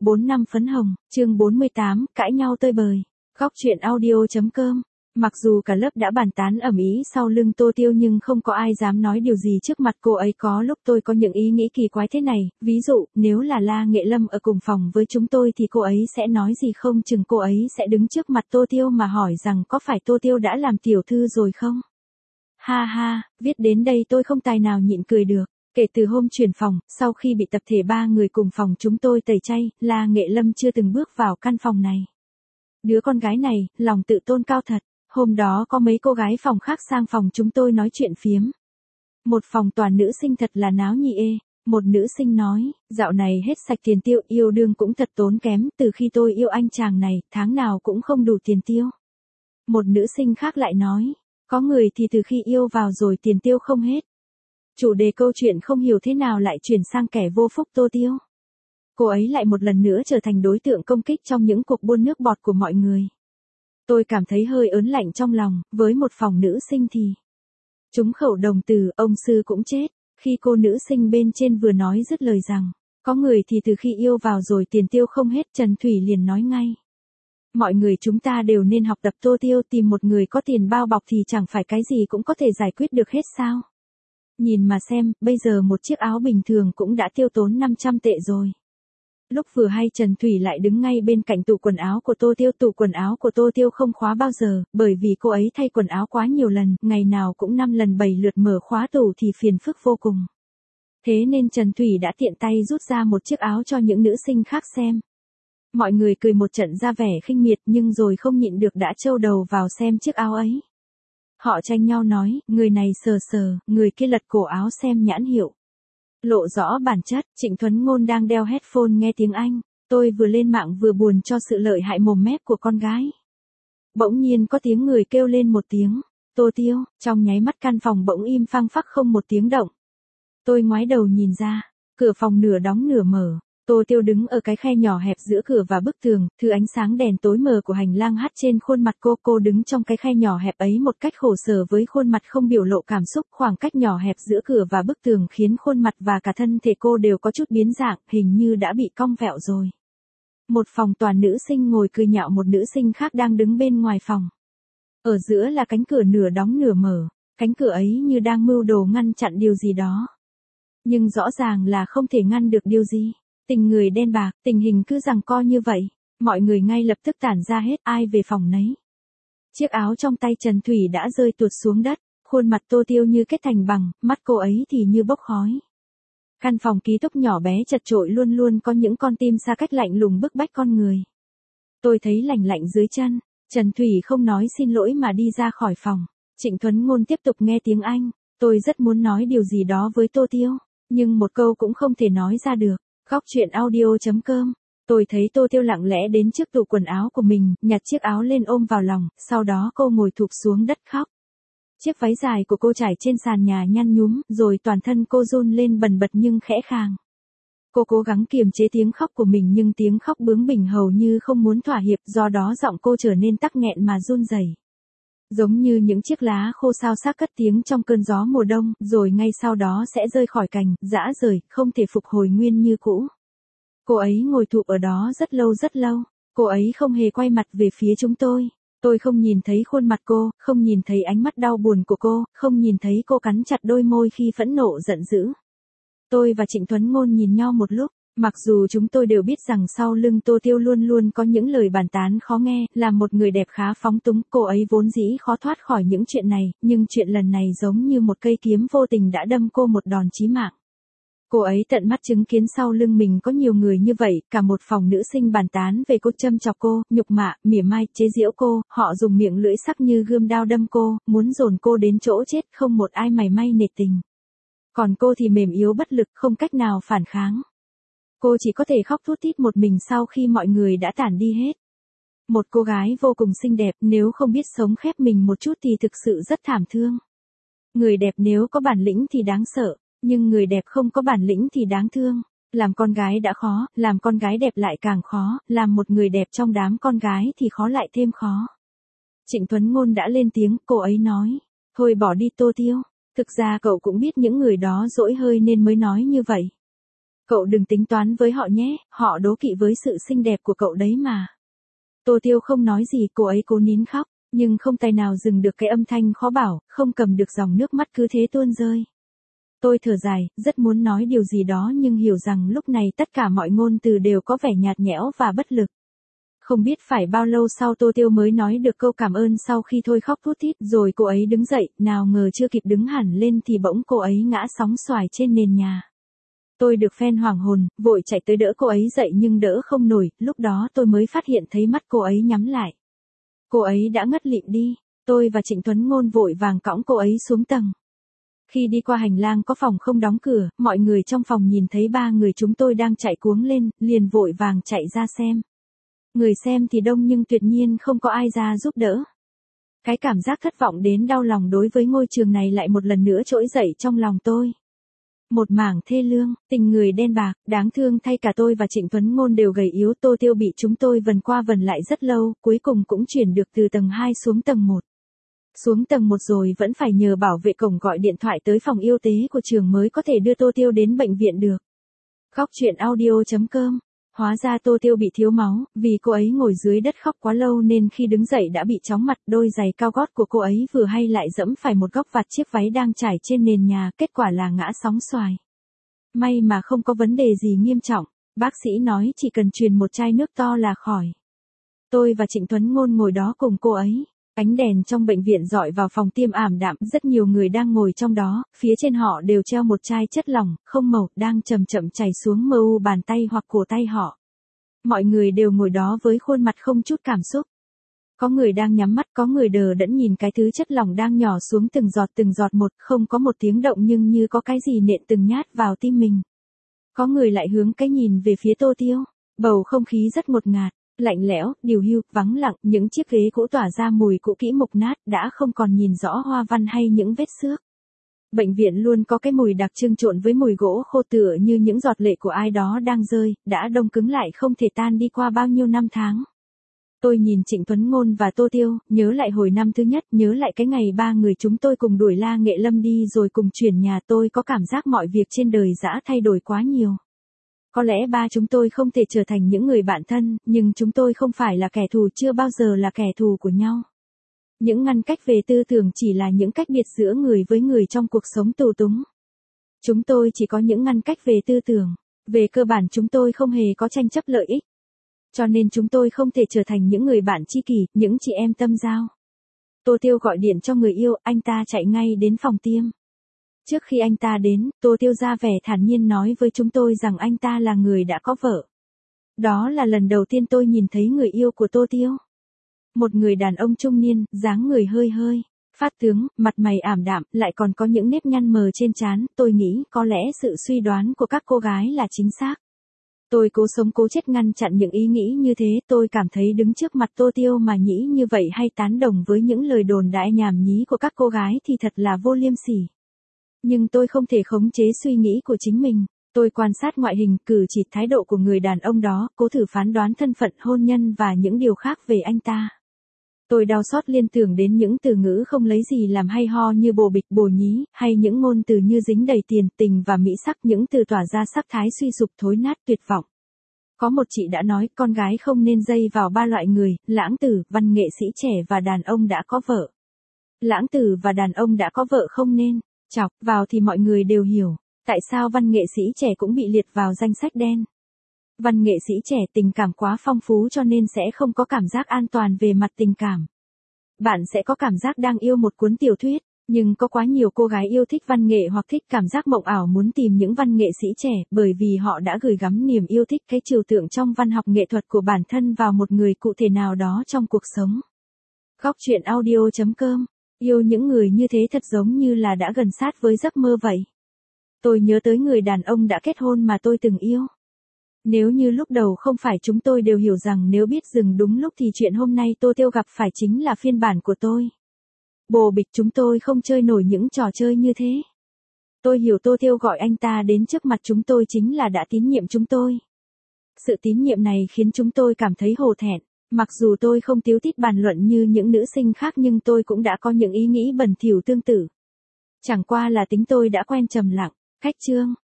4 năm phấn hồng, chương 48, cãi nhau tơi bời. Góc truyện audio.com. Mặc dù cả lớp đã bàn tán ầm ĩ sau lưng Tô Tiêu nhưng không có ai dám nói điều gì trước mặt cô ấy. Có lúc tôi có những ý nghĩ kỳ quái thế này, ví dụ, nếu là La Nghệ Lâm ở cùng phòng với chúng tôi thì cô ấy sẽ nói gì, không chừng cô ấy sẽ đứng trước mặt Tô Tiêu mà hỏi rằng có phải Tô Tiêu đã làm tiểu thư rồi không? Ha ha, viết đến đây tôi không tài nào nhịn cười được. Kể từ hôm chuyển phòng, sau khi bị tập thể 3 người cùng phòng chúng tôi tẩy chay, La Nghệ Lâm chưa từng bước vào căn phòng này. Đứa con gái này, lòng tự tôn cao thật. Hôm đó có mấy cô gái phòng khác sang phòng chúng tôi nói chuyện phiếm. Một phòng toàn nữ sinh thật là náo nhị ê. Một nữ sinh nói, dạo này hết sạch tiền tiêu, yêu đương cũng thật tốn kém, từ khi tôi yêu anh chàng này, tháng nào cũng không đủ tiền tiêu. Một nữ sinh khác lại nói, có người thì từ khi yêu vào rồi tiền tiêu không hết. Chủ đề câu chuyện không hiểu thế nào lại chuyển sang kẻ vô phúc Tô Tiêu. Cô ấy lại một lần nữa trở thành đối tượng công kích trong những cuộc buôn nước bọt của mọi người. Tôi cảm thấy hơi ớn lạnh trong lòng, với một phòng nữ sinh thì trúng khẩu đồng từ, ông sư cũng chết, khi cô nữ sinh bên trên vừa nói dứt lời rằng, có người thì từ khi yêu vào rồi tiền tiêu không hết, Trần Thủy liền nói ngay. Mọi người chúng ta đều nên học tập Tô Tiêu, tìm một người có tiền bao bọc thì chẳng phải cái gì cũng có thể giải quyết được hết sao. Nhìn mà xem, bây giờ một chiếc áo bình thường cũng đã tiêu tốn 500 tệ rồi. Lúc vừa hay Trần Thủy lại đứng ngay bên cạnh tủ quần áo của Tô Tiêu. Tủ quần áo của Tô Tiêu không khóa bao giờ, bởi vì cô ấy thay quần áo quá nhiều lần, ngày nào cũng 5 lần 7 lượt mở khóa tủ thì phiền phức vô cùng. Thế nên Trần Thủy đã tiện tay rút ra một chiếc áo cho những nữ sinh khác xem. Mọi người cười một trận ra vẻ khinh miệt nhưng rồi không nhịn được đã trâu đầu vào xem chiếc áo ấy. Họ tranh nhau nói, người này sờ sờ, người kia lật cổ áo xem nhãn hiệu. Lộ rõ bản chất, Trịnh Thuấn Ngôn đang đeo headphone nghe tiếng Anh. Tôi vừa lên mạng vừa buồn cho sự lợi hại mồm mép của con gái. Bỗng nhiên có tiếng người kêu lên một tiếng. Tô Tiêu, trong nháy mắt căn phòng bỗng im phăng phắc không một tiếng động. Tôi ngoái đầu nhìn ra, cửa phòng nửa đóng nửa mở. Tô Tiêu đứng ở cái khe nhỏ hẹp giữa cửa và bức tường, thứ ánh sáng đèn tối mờ của hành lang hắt trên khuôn mặt cô đứng trong cái khe nhỏ hẹp ấy một cách khổ sở với khuôn mặt không biểu lộ cảm xúc. Khoảng cách nhỏ hẹp giữa cửa và bức tường khiến khuôn mặt và cả thân thể cô đều có chút biến dạng, hình như đã bị cong vẹo rồi. Một phòng toàn nữ sinh ngồi cười nhạo một nữ sinh khác đang đứng bên ngoài phòng. Ở giữa là cánh cửa nửa đóng nửa mở, cánh cửa ấy như đang mưu đồ ngăn chặn điều gì đó. Nhưng rõ ràng là không thể ngăn được điều gì. Tình người đen bạc, tình hình cứ giằng co như vậy, mọi người ngay lập tức tản ra hết, ai về phòng nấy. Chiếc áo trong tay Trần Thủy đã rơi tuột xuống đất, khuôn mặt Tô Tiêu như kết thành bằng, mắt cô ấy thì như bốc khói. Căn phòng ký túc nhỏ bé chật chội luôn luôn có những con tim xa cách lạnh lùng bức bách con người. Tôi thấy lạnh lạnh dưới chân, Trần Thủy không nói xin lỗi mà đi ra khỏi phòng. Trịnh Thuấn Ngôn tiếp tục nghe tiếng Anh, tôi rất muốn nói điều gì đó với Tô Tiêu, nhưng một câu cũng không thể nói ra được. Góc truyện audio.com. Tôi thấy Tô Tiêu lặng lẽ đến trước tủ quần áo của mình, nhặt chiếc áo lên ôm vào lòng, sau đó cô ngồi thụp xuống đất khóc. Chiếc váy dài của cô trải trên sàn nhà nhăn nhúm, rồi toàn thân cô run lên bần bật nhưng khẽ khàng. Cô cố gắng kiềm chế tiếng khóc của mình nhưng tiếng khóc bướng bỉnh hầu như không muốn thỏa hiệp, do đó giọng cô trở nên tắc nghẹn mà run rẩy. Giống như những chiếc lá khô xao xác cất tiếng trong cơn gió mùa đông, rồi ngay sau đó sẽ rơi khỏi cành, rã rời, không thể phục hồi nguyên như cũ. Cô ấy ngồi thụp ở đó rất lâu rất lâu, cô ấy không hề quay mặt về phía chúng tôi. Tôi không nhìn thấy khuôn mặt cô, không nhìn thấy ánh mắt đau buồn của cô, không nhìn thấy cô cắn chặt đôi môi khi phẫn nộ giận dữ. Tôi và Trịnh Thuấn Ngôn nhìn nhau một lúc. Mặc dù chúng tôi đều biết rằng sau lưng Tô Tiêu luôn luôn có những lời bàn tán khó nghe, là một người đẹp khá phóng túng, cô ấy vốn dĩ khó thoát khỏi những chuyện này, nhưng chuyện lần này giống như một cây kiếm vô tình đã đâm cô một đòn chí mạng. Cô ấy tận mắt chứng kiến sau lưng mình có nhiều người như vậy, cả một phòng nữ sinh bàn tán về cô, châm chọc cô, nhục mạ, mỉa mai, chế giễu cô, họ dùng miệng lưỡi sắc như gươm đao đâm cô, muốn dồn cô đến chỗ chết, không một ai mảy may nể tình. Còn cô thì mềm yếu bất lực, không cách nào phản kháng. Cô chỉ có thể khóc thút thít một mình sau khi mọi người đã tản đi hết. Một cô gái vô cùng xinh đẹp, nếu không biết sống khép mình một chút thì thực sự rất thảm thương. Người đẹp nếu có bản lĩnh thì đáng sợ, nhưng người đẹp không có bản lĩnh thì đáng thương. Làm con gái đã khó, làm con gái đẹp lại càng khó, làm một người đẹp trong đám con gái thì khó lại thêm khó. Trịnh Thuấn Ngôn đã lên tiếng, cô ấy nói, thôi bỏ đi Tô Tiêu. Thực ra cậu cũng biết những người đó dỗi hơi nên mới nói như vậy. Cậu đừng tính toán với họ nhé, họ đố kỵ với sự xinh đẹp của cậu đấy mà. Tô Tiêu không nói gì, cô ấy cố nín khóc, nhưng không tài nào dừng được cái âm thanh khó bảo, không cầm được dòng nước mắt cứ thế tuôn rơi. Tôi thở dài, rất muốn nói điều gì đó nhưng hiểu rằng lúc này tất cả mọi ngôn từ đều có vẻ nhạt nhẽo và bất lực. Không biết phải bao lâu sau Tô Tiêu mới nói được câu cảm ơn sau khi thôi khóc thút thít, rồi cô ấy đứng dậy, nào ngờ chưa kịp đứng hẳn lên thì bỗng cô ấy ngã sóng xoài trên nền nhà. Tôi được phen hoảng hồn, vội chạy tới đỡ cô ấy dậy nhưng đỡ không nổi, lúc đó tôi mới phát hiện thấy mắt cô ấy nhắm lại. Cô ấy đã ngất lịm đi, tôi và Trịnh Tuấn Ngôn vội vàng cõng cô ấy xuống tầng. Khi đi qua hành lang có phòng không đóng cửa, mọi người trong phòng nhìn thấy ba người chúng tôi đang chạy cuống lên, liền vội vàng chạy ra xem. Người xem thì đông nhưng tuyệt nhiên không có ai ra giúp đỡ. Cái cảm giác thất vọng đến đau lòng đối với ngôi trường này lại một lần nữa trỗi dậy trong lòng tôi. Một mảng thê lương, tình người đen bạc, đáng thương thay cả tôi và Trịnh Tuấn Ngôn đều gầy yếu. Tô Tiêu bị chúng tôi vần qua vần lại rất lâu, cuối cùng cũng chuyển được từ tầng 2 xuống tầng 1. Xuống tầng 1 rồi vẫn phải nhờ bảo vệ cổng gọi điện thoại tới phòng y tế của trường mới có thể đưa Tô Tiêu đến bệnh viện được. Góc truyện audio.com. Hóa ra Tô Tiêu bị thiếu máu, vì cô ấy ngồi dưới đất khóc quá lâu nên khi đứng dậy đã bị chóng mặt, đôi giày cao gót của cô ấy vừa hay lại dẫm phải một góc vạt chiếc váy đang trải trên nền nhà, kết quả là ngã sóng xoài. May mà không có vấn đề gì nghiêm trọng, bác sĩ nói chỉ cần truyền một chai nước to là khỏi. Tôi và Trịnh Tuấn Ngôn ngồi đó cùng cô ấy. Ánh đèn trong bệnh viện rọi vào phòng tiêm ảm đạm, rất nhiều người đang ngồi trong đó, phía trên họ đều treo một chai chất lỏng, không màu, đang chậm chậm chảy xuống mờ u bàn tay hoặc cổ tay họ. Mọi người đều ngồi đó với khuôn mặt không chút cảm xúc. Có người đang nhắm mắt, có người đờ đẫn nhìn cái thứ chất lỏng đang nhỏ xuống từng giọt một, không có một tiếng động nhưng như có cái gì nện từng nhát vào tim mình. Có người lại hướng cái nhìn về phía Tô Tiêu, bầu không khí rất ngột ngạt. Lạnh lẽo, điều hưu, vắng lặng, những chiếc ghế cũ tỏa ra mùi cũ kỹ mục nát, đã không còn nhìn rõ hoa văn hay những vết xước. Bệnh viện luôn có cái mùi đặc trưng trộn với mùi gỗ khô tựa như những giọt lệ của ai đó đang rơi, đã đông cứng lại không thể tan đi qua bao nhiêu năm tháng. Tôi nhìn Trịnh Tuấn Ngôn và Tô Tiêu, nhớ lại hồi năm thứ nhất, nhớ lại cái ngày ba người chúng tôi cùng đuổi La Nghệ Lâm đi rồi cùng chuyển nhà. Tôi có cảm giác mọi việc trên đời dã thay đổi quá nhiều. Có lẽ ba chúng tôi không thể trở thành những người bạn thân, nhưng chúng tôi không phải là kẻ thù, chưa bao giờ là kẻ thù của nhau. Những ngăn cách về tư tưởng chỉ là những cách biệt giữa người với người trong cuộc sống tù túng. Chúng tôi chỉ có những ngăn cách về tư tưởng. Về cơ bản chúng tôi không hề có tranh chấp lợi ích. Cho nên chúng tôi không thể trở thành những người bạn tri kỷ, những chị em tâm giao. Tô Tiêu gọi điện cho người yêu, anh ta chạy ngay đến phòng tiêm. Trước khi anh ta đến, Tô Tiêu ra vẻ thản nhiên nói với chúng tôi rằng anh ta là người đã có vợ. Đó là lần đầu tiên tôi nhìn thấy người yêu của Tô Tiêu. Một người đàn ông trung niên, dáng người hơi phát tướng, mặt mày ảm đạm, lại còn có những nếp nhăn mờ trên trán. Tôi nghĩ có lẽ sự suy đoán của các cô gái là chính xác. Tôi cố sống cố chết ngăn chặn những ý nghĩ như thế. Tôi cảm thấy đứng trước mặt Tô Tiêu mà nghĩ như vậy hay tán đồng với những lời đồn đại nhảm nhí của các cô gái thì thật là vô liêm sỉ. Nhưng tôi không thể khống chế suy nghĩ của chính mình. Tôi quan sát ngoại hình, cử chỉ, thái độ của người đàn ông đó, cố thử phán đoán thân phận, hôn nhân và những điều khác về anh ta. Tôi đau xót liên tưởng đến những từ ngữ không lấy gì làm hay ho như bồ bịch, bồ nhí, hay những ngôn từ như dính đầy tiền, tình và mỹ sắc, những từ tỏa ra sắc thái suy sụp, thối nát, tuyệt vọng. Có một chị đã nói, con gái không nên dây vào ba loại người: lãng tử, văn nghệ sĩ trẻ và đàn ông đã có vợ. Lãng tử và đàn ông đã có vợ không nên chọc vào thì mọi người đều hiểu. Tại sao văn nghệ sĩ trẻ cũng bị liệt vào danh sách đen? Văn nghệ sĩ trẻ tình cảm quá phong phú cho nên sẽ không có cảm giác an toàn về mặt tình cảm. Bạn sẽ có cảm giác đang yêu một cuốn tiểu thuyết, nhưng có quá nhiều cô gái yêu thích văn nghệ hoặc thích cảm giác mộng ảo muốn tìm những văn nghệ sĩ trẻ, bởi vì họ đã gửi gắm niềm yêu thích, cái trừu tượng trong văn học nghệ thuật của bản thân vào một người cụ thể nào đó trong cuộc sống. Góc truyện audio.com. Yêu những người như thế thật giống như là đã gần sát với giấc mơ vậy. Tôi nhớ tới người đàn ông đã kết hôn mà tôi từng yêu. Nếu như lúc đầu không phải chúng tôi đều hiểu rằng nếu biết dừng đúng lúc thì chuyện hôm nay Tô Tiêu gặp phải chính là phiên bản của tôi. Bồ bịch, chúng tôi không chơi nổi những trò chơi như thế. Tôi hiểu Tô Tiêu gọi anh ta đến trước mặt chúng tôi chính là đã tín nhiệm chúng tôi. Sự tín nhiệm này khiến chúng tôi cảm thấy hổ thẹn. Mặc dù tôi không tíu tít bàn luận như những nữ sinh khác nhưng tôi cũng đã có những ý nghĩ bẩn thỉu tương tự. Chẳng qua là tính tôi đã quen trầm lặng. Khách chương.